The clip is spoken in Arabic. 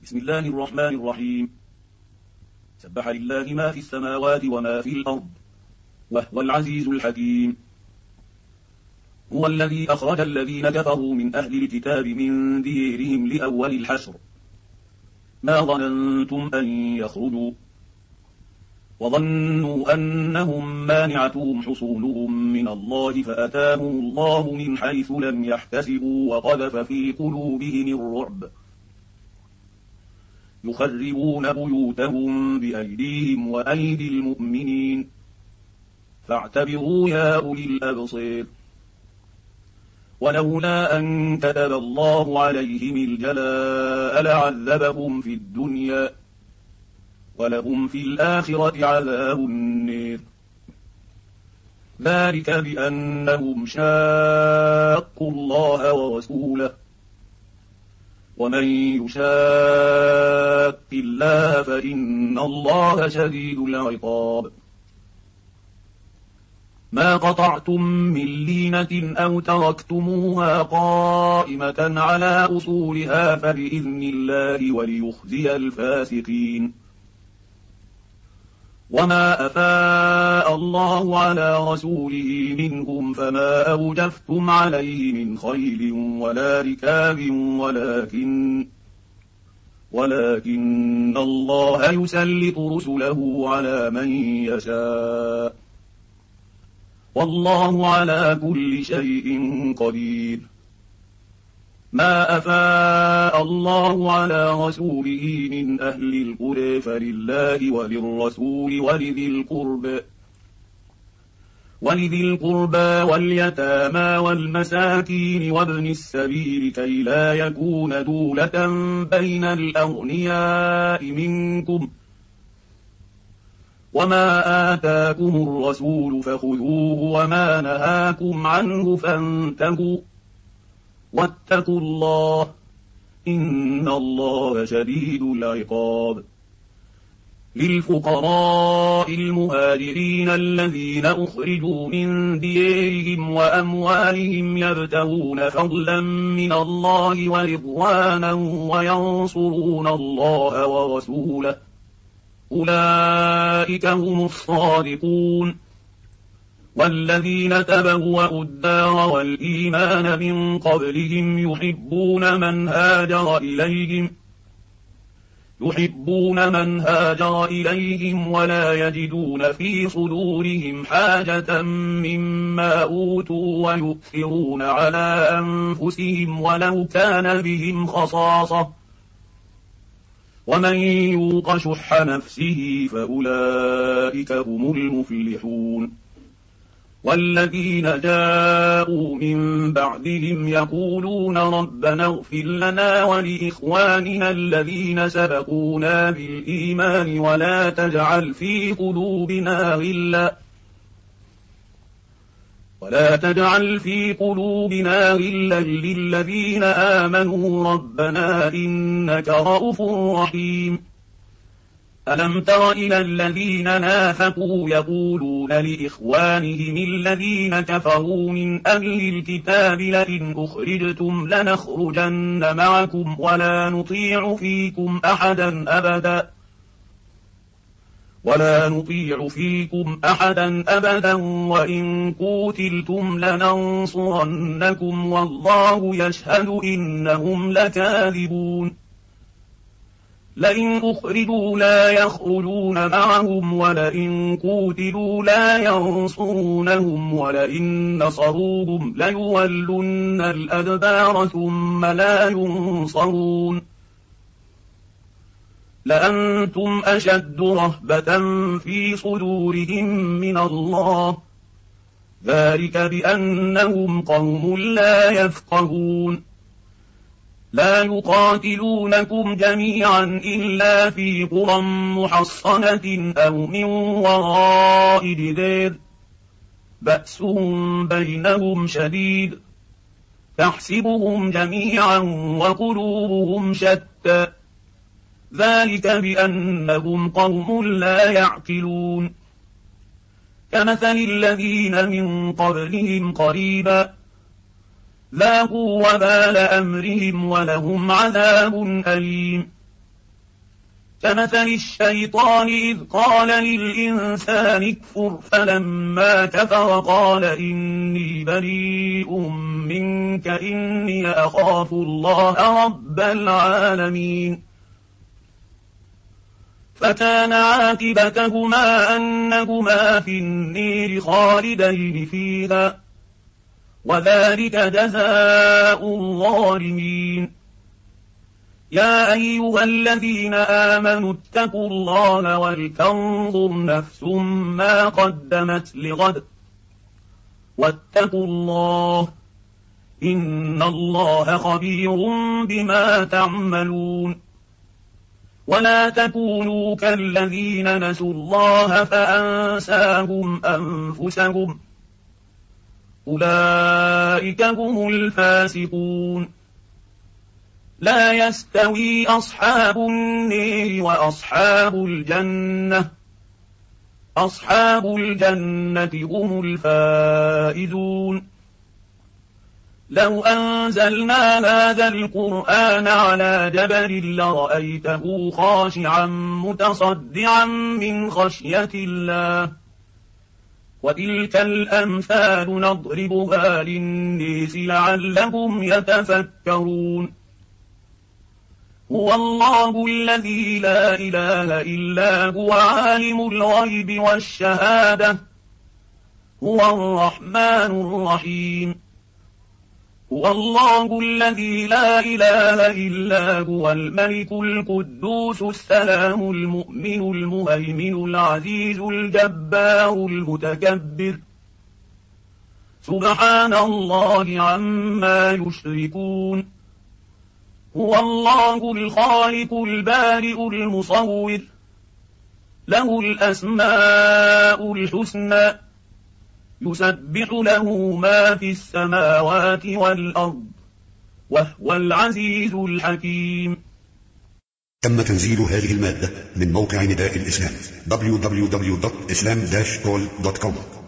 بسم الله الرحمن الرحيم. سبح لله ما في السماوات وما في الأرض وهو العزيز الحكيم. هو الذي أخرج الذين كفروا من أهل الكتاب من ديرهم لأول الحشر ما ظننتم أن يخرجوا وظنوا أنهم مانعتهم حصونهم من الله فأتاهم الله من حيث لم يحتسبوا وقذف في قلوبهم الرعب يخربون بيوتهم بأيديهم وأيدي المؤمنين فاعتبروا يا أولي الأبصير. ولولا أن كتب الله عليهم الجلاء لعذبهم في الدنيا ولهم في الآخرة عذاب النير. ذلك بأنهم شاقوا الله ورسوله ومن يشاق الله فإن الله شديد العقاب. ما قطعتم من لينة أو تركتموها قائمة على أصولها فبإذن الله وليخزي الفاسقين. وما أفاء الله على رسوله منهم فما أوجفتم عليه من خيل ولا ركاب ولكن الله يسلط رسله على من يشاء والله على كل شيء قدير. ما أفاء الله على رسوله من أهل القرى فلله وللرسول ولذي القربى واليتامى والمساكين وابن السبيل كي لا يكون دولة بين الأغنياء منكم. وما آتاكم الرسول فخذوه وما نهاكم عنه فانتهوا واتقوا الله إن الله شديد العقاب. للفقراء المهاجرين الذين أخرجوا من ديارهم وأموالهم يبتغون فضلا من الله ورضوانا وينصرون الله ورسوله أولئك هم الصادقون. والذين تبوأوا الدار والإيمان من قبلهم يحبون من هاجر إليهم ولا يجدون في صدورهم حاجة مما أوتوا ويؤثرون على أنفسهم ولو كان بهم خصاصة ومن يوق شح نفسه فأولئك هم المفلحون. والذين جاءوا من بعدهم يقولون ربنا اغفر لنا ولإخواننا الذين سبقونا بالإيمان ولا تجعل في قلوبنا غلا للذين آمنوا ربنا إنك رؤوف رحيم. ألم تر إلى الذين نافقوا يقولون لإخوانهم الذين كفروا من أهل الكتاب لئن أخرجتم لنخرجن معكم ولا نطيع فيكم أحدا أبدا وإن قوتلتم لننصرنكم والله يشهد إنهم لكاذبون. لئن أخرجوا لا يخرجون معهم ولئن قوتلوا لا ينصرونهم ولئن نصروهم ليولن الأدبار ثم لا ينصرون. لأنتم أشد رهبة في صدورهم من الله ذلك بأنهم قوم لا يفقهون. لا يقاتلونكم جميعا إلا في قرى محصنة أو من وراء جدار بأسهم بينهم شديد تحسبهم جميعا وقلوبهم شتى ذلك بأنهم قوم لا يعقلون. كمثل الذين من قبلهم قريبا ذاقوا وبال أمرهم ولهم عذاب أليم. كمثل الشيطان إذ قال للإنسان اكفر فلما كفر قال إني بريء منك إني أخاف الله رب العالمين. فكان عاقبتهما أنهما في النير خالدين فيها وذلك جزاء الظالمين. يا أيها الذين آمنوا اتقوا الله ولتنظر نفس ما قدمت لغد واتقوا الله إن الله خبير بما تعملون. ولا تكونوا كالذين نسوا الله فأنساهم أنفسهم أولئك هم الفاسقون. لا يستوي أصحاب النير وأصحاب الجنة أصحاب الجنة هم الفائزون. لو أنزلنا هذا القرآن على جبل لرأيته خاشعا متصدعا من خشية الله. وتلك الأمثال نضربها للناس لعلهم يتفكرون. هو الله الذي لا إله إلا هو عالم الغيب والشهادة هو الرحمن الرحيم. هو الله الذي لا إله إلا هو الملك القدوس السلام المؤمن المهيمن العزيز الجبار المتكبر سبحان الله عما يشركون. هو الله الخالق البارئ المصور له الأسماء الحسنى يسبح له ما في السماوات والأرض وهو العزيز الحكيم. تم تنزيل هذه المادة من موقع نداء الإسلام www.islam-call.com